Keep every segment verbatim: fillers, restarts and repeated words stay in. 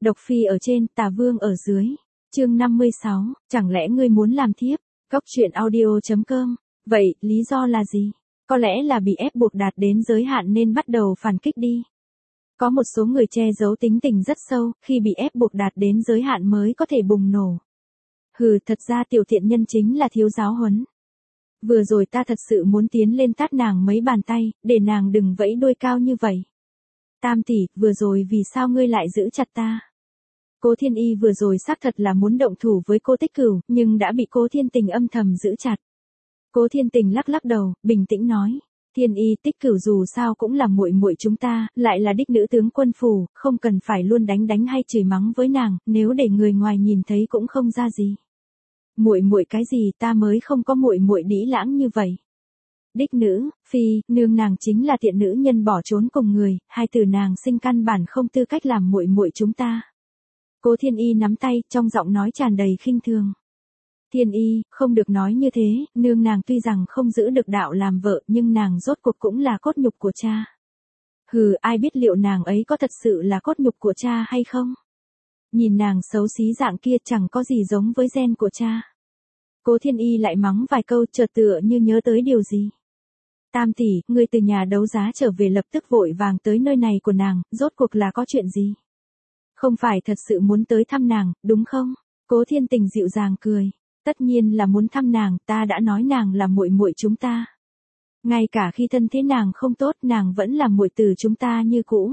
Độc phi ở trên, tà vương ở dưới. Chương năm mươi sáu, chẳng lẽ ngươi muốn làm thiếp? Cốc truyện audio chấm com. Vậy, lý do là gì? Có lẽ là bị ép buộc đạt đến giới hạn nên bắt đầu phản kích đi. Có một số người che giấu tính tình rất sâu, khi bị ép buộc đạt đến giới hạn mới có thể bùng nổ. Hừ, thật ra tiểu thiện nhân chính là thiếu giáo huấn. Vừa rồi ta thật sự muốn tiến lên tát nàng mấy bàn tay, để nàng đừng vẫy đuôi cao như vậy. Tam tỷ, vừa rồi vì sao ngươi lại giữ chặt ta? Cố Thiên Y vừa rồi xác thật là muốn động thủ với cô Tích Cửu, nhưng đã bị Cố Thiên Tình âm thầm giữ chặt. Cố Thiên Tình lắc lắc đầu, bình tĩnh nói, Thiên Y, Tích Cửu dù sao cũng là muội muội chúng ta, lại là đích nữ tướng quân phủ, không cần phải luôn đánh đánh hay chửi mắng với nàng, nếu để người ngoài nhìn thấy cũng không ra gì. Muội muội cái gì, ta mới không có muội muội đĩ lãng như vậy. Đích nữ, phi, nương nàng chính là tiện nữ nhân bỏ trốn cùng người, hai từ nàng sinh căn bản không tư cách làm muội muội chúng ta. Cố Thiên Y nắm tay, trong giọng nói tràn đầy khinh thường. Thiên Y, không được nói như thế, nương nàng tuy rằng không giữ được đạo làm vợ, nhưng nàng rốt cuộc cũng là cốt nhục của cha. Hừ, ai biết liệu nàng ấy có thật sự là cốt nhục của cha hay không? Nhìn nàng xấu xí dạng kia chẳng có gì giống với gen của cha. Cố Thiên Y lại mắng vài câu, chợt tựa như nhớ tới điều gì. Tam tỷ, ngươi từ nhà đấu giá trở về lập tức vội vàng tới nơi này của nàng, rốt cuộc là có chuyện gì? Không phải thật sự muốn tới thăm nàng, đúng không? Cố Thiên Tình dịu dàng cười. Tất nhiên là muốn thăm nàng, ta đã nói nàng là muội muội chúng ta. Ngay cả khi thân thế nàng không tốt, nàng vẫn là muội tử chúng ta như cũ.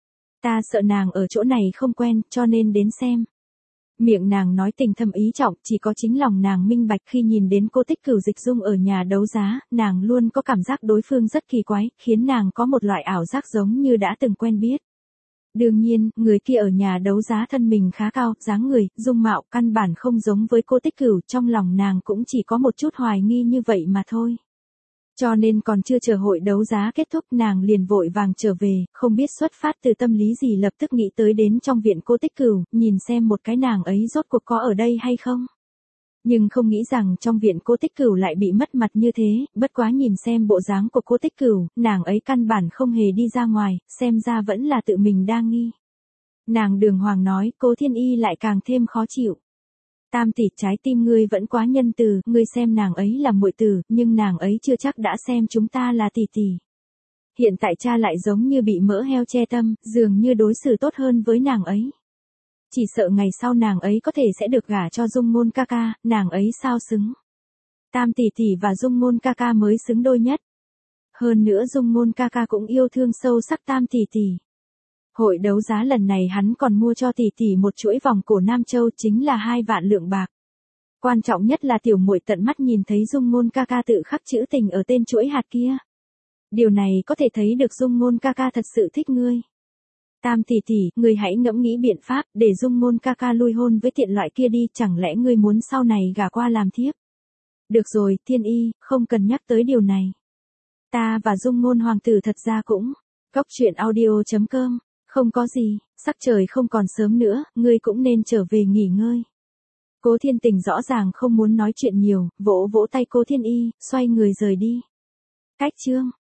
Ta sợ nàng ở chỗ này không quen, cho nên đến xem. Miệng nàng nói tình thâm ý trọng, chỉ có chính lòng nàng minh bạch. Khi nhìn đến cô Tích Cửu Dịch Dung ở nhà đấu giá, nàng luôn có cảm giác đối phương rất kỳ quái, khiến nàng có một loại ảo giác giống như đã từng quen biết. Đương nhiên, người kia ở nhà đấu giá thân mình khá cao, dáng người, dung mạo, căn bản không giống với cô Tích Cửu, trong lòng nàng cũng chỉ có một chút hoài nghi như vậy mà thôi. Cho nên còn chưa chờ hội đấu giá kết thúc, nàng liền vội vàng trở về, không biết xuất phát từ tâm lý gì lập tức nghĩ tới đến trong viện cô Tích Cửu, nhìn xem một cái nàng ấy rốt cuộc có ở đây hay không. Nhưng không nghĩ rằng trong viện cô Tích Cửu lại bị mất mặt như thế, bất quá nhìn xem bộ dáng của cô Tích Cửu, nàng ấy căn bản không hề đi ra ngoài, xem ra vẫn là tự mình đang nghi. Nàng đường hoàng nói, Cố Thiên Y lại càng thêm khó chịu. Tam tỷ, trái tim ngươi vẫn quá nhân từ, ngươi xem nàng ấy là muội tử, nhưng nàng ấy chưa chắc đã xem chúng ta là tỷ tỷ. Hiện tại cha lại giống như bị mỡ heo che tâm, dường như đối xử tốt hơn với nàng ấy. Chỉ sợ ngày sau nàng ấy có thể sẽ được gả cho Dung Ngôn ca ca, nàng ấy sao xứng. Tam tỷ tỷ và Dung Ngôn ca ca mới xứng đôi nhất. Hơn nữa Dung Ngôn ca ca cũng yêu thương sâu sắc Tam tỷ tỷ. Hội đấu giá lần này hắn còn mua cho tỷ tỷ một chuỗi vòng cổ Nam Châu, chính là hai vạn lượng bạc. Quan trọng nhất là tiểu muội tận mắt nhìn thấy Dung Ngôn ca ca tự khắc chữ tình ở tên chuỗi hạt kia. Điều này có thể thấy được Dung Ngôn ca ca thật sự thích ngươi. Tam tỷ tỷ, ngươi hãy ngẫm nghĩ biện pháp, để Dung Ngôn ca ca lui hôn với tiện loại kia đi, chẳng lẽ ngươi muốn sau này gả qua làm thiếp? Được rồi, Thiên Y, không cần nhắc tới điều này. Ta và Dung Ngôn hoàng tử thật ra cũng. Cốc truyện audio chấm com. Không có gì, sắc trời không còn sớm nữa, ngươi cũng nên trở về nghỉ ngơi. Cố Thiên Tình rõ ràng không muốn nói chuyện nhiều, vỗ vỗ tay Cố Thiên Y, xoay người rời đi. Cách chương